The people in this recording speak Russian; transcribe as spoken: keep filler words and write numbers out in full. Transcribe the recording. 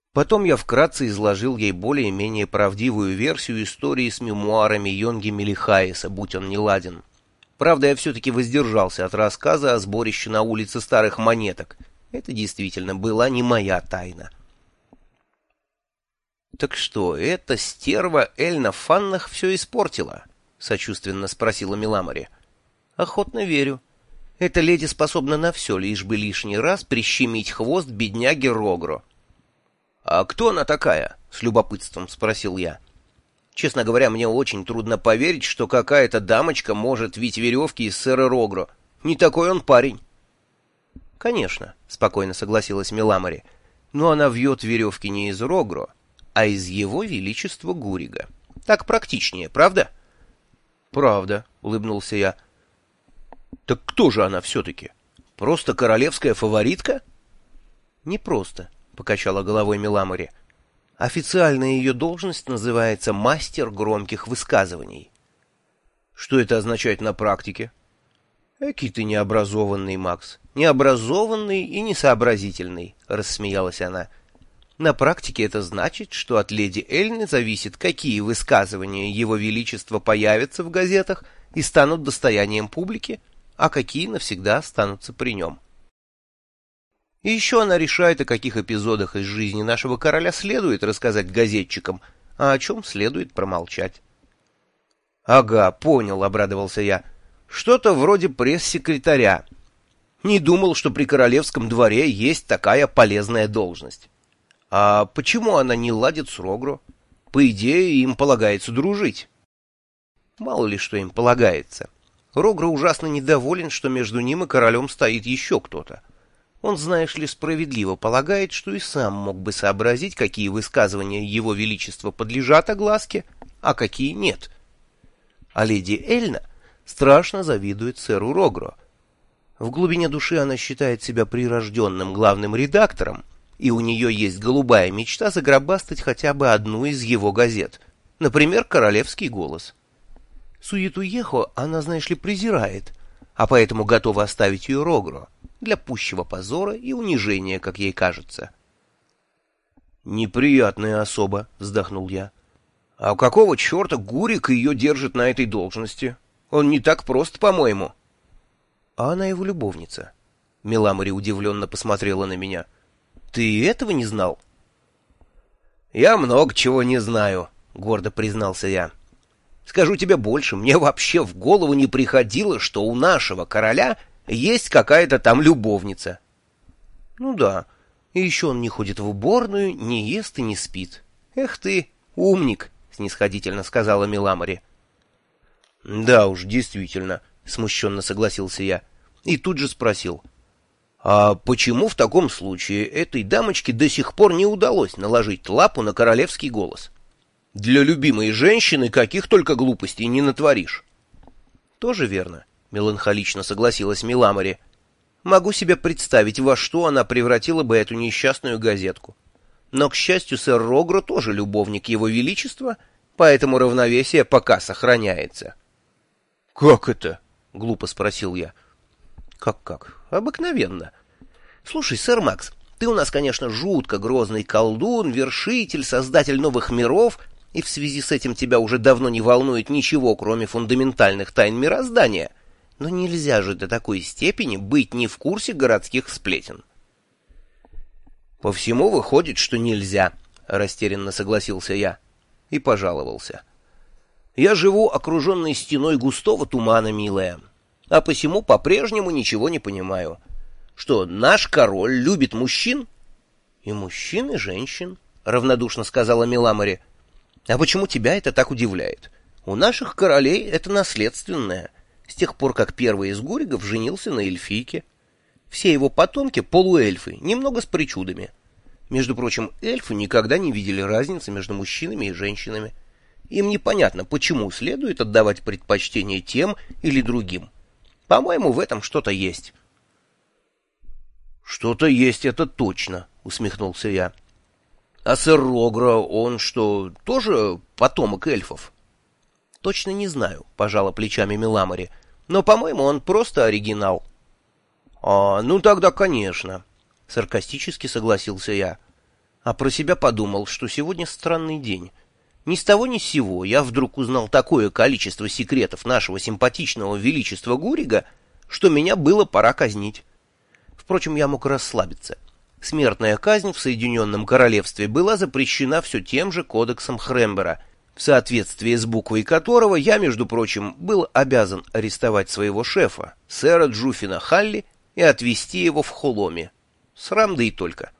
Потом я вкратце изложил ей более-менее правдивую версию истории с мемуарами Йонги Мелихаеса, будь он неладен. Правда, я все-таки воздержался от рассказа о сборище на улице старых монеток. Это действительно была не моя тайна. «Так что, эта стерва Эльна Фаннах все испортила?» — сочувственно спросила Миламари. «Охотно верю. Эта леди способна на все, лишь бы лишний раз прищемить хвост бедняге Рогро». «А кто она такая?» — с любопытством спросил я. Честно говоря, мне очень трудно поверить, что какая-то дамочка может вить веревки из сэра Рогро. Не такой он парень. «Конечно», — спокойно согласилась Миламари, — «но она вьет веревки не из Рогро, а из его величества Гурига. Так практичнее, правда?» «Правда», — улыбнулся я. «Так кто же она все-таки? Просто королевская фаворитка?» «Не просто», — покачала головой Миламари. «Официальная ее должность называется мастер громких высказываний». «Что это означает на практике?» «Эки ты необразованный, Макс, необразованный и несообразительный», — рассмеялась она. «На практике это значит, что от леди Эльны зависит, какие высказывания его величества появятся в газетах и станут достоянием публики, а какие навсегда останутся при нем. И еще она решает, о каких эпизодах из жизни нашего короля следует рассказать газетчикам, а о чем следует промолчать». «Ага, понял», — обрадовался я. «Что-то вроде пресс-секретаря. Не думал, что при королевском дворе есть такая полезная должность. А почему она не ладит с Рогро? По идее, им полагается дружить». «Мало ли что им полагается. Рогро ужасно недоволен, что между ним и королем стоит еще кто-то. Он, знаешь ли, справедливо полагает, что и сам мог бы сообразить, какие высказывания его величества подлежат огласке, а какие нет. А леди Эльна страшно завидует сэру Рогро. В глубине души она считает себя прирожденным главным редактором, и у нее есть голубая мечта загробастать хотя бы одну из его газет, например, «Королевский голос». Суету-ехо она, знаешь ли, презирает, а поэтому готова оставить ее Рогро для пущего позора и унижения, как ей кажется. «Неприятная особа», — вздохнул я. «А какого черта Гурик ее держит на этой должности? Он не так прост, по-моему». «А она его любовница». Миламари удивленно посмотрела на меня. «Ты этого не знал?» «Я много чего не знаю», — гордо признался я. «Скажу тебе больше, мне вообще в голову не приходило, что у нашего короля есть какая-то там любовница». «Ну да, и еще он не ходит в уборную, не ест и не спит. Эх ты, умник», — снисходительно сказала Миламари. «Да уж, действительно», — смущенно согласился я. И тут же спросил: «А почему в таком случае этой дамочке до сих пор не удалось наложить лапу на королевский голос? Для любимой женщины каких только глупостей не натворишь». «Тоже верно», — меланхолично согласилась Миламари. «Могу себе представить, во что она превратила бы эту несчастную газетку. Но, к счастью, сэр Рогро тоже любовник его величества, поэтому равновесие пока сохраняется». «Как это?» — глупо спросил я. «Как-как? Обыкновенно. Слушай, сэр Макс, ты у нас, конечно, жутко грозный колдун, вершитель, создатель новых миров, и в связи с этим тебя уже давно не волнует ничего, кроме фундаментальных тайн мироздания. Но нельзя же до такой степени быть не в курсе городских сплетен». «По всему выходит, что нельзя», — растерянно согласился я и пожаловался. «Я живу окруженной стеной густого тумана, милая, а посему по-прежнему ничего не понимаю. Что, наш король любит мужчин?» «И мужчин, и женщин», — равнодушно сказала Миламари. «А почему тебя это так удивляет? У наших королей это наследственное, с тех пор, как первый из Гуригов женился на эльфийке. Все его потомки — полуэльфы, немного с причудами. Между прочим, эльфы никогда не видели разницы между мужчинами и женщинами. Им непонятно, почему следует отдавать предпочтение тем или другим. По-моему, в этом что-то есть». «Что-то есть, это точно», — усмехнулся я. «А сэр Рогро, он что, тоже потомок эльфов?» «Точно не знаю», — пожала плечами Миламари. «Но, по-моему, он просто оригинал». «А, ну тогда, конечно», — саркастически согласился я. А про себя подумал, что сегодня странный день. Ни с того ни с сего я вдруг узнал такое количество секретов нашего симпатичного величества Гурига, что меня было пора казнить. Впрочем, я мог расслабиться. Смертная казнь в Соединенном Королевстве была запрещена все тем же кодексом Хрембера, в соответствии с буквой которого я, между прочим, был обязан арестовать своего шефа, сэра Джуфина Халли, и отвезти его в Холоме. Срам да и только.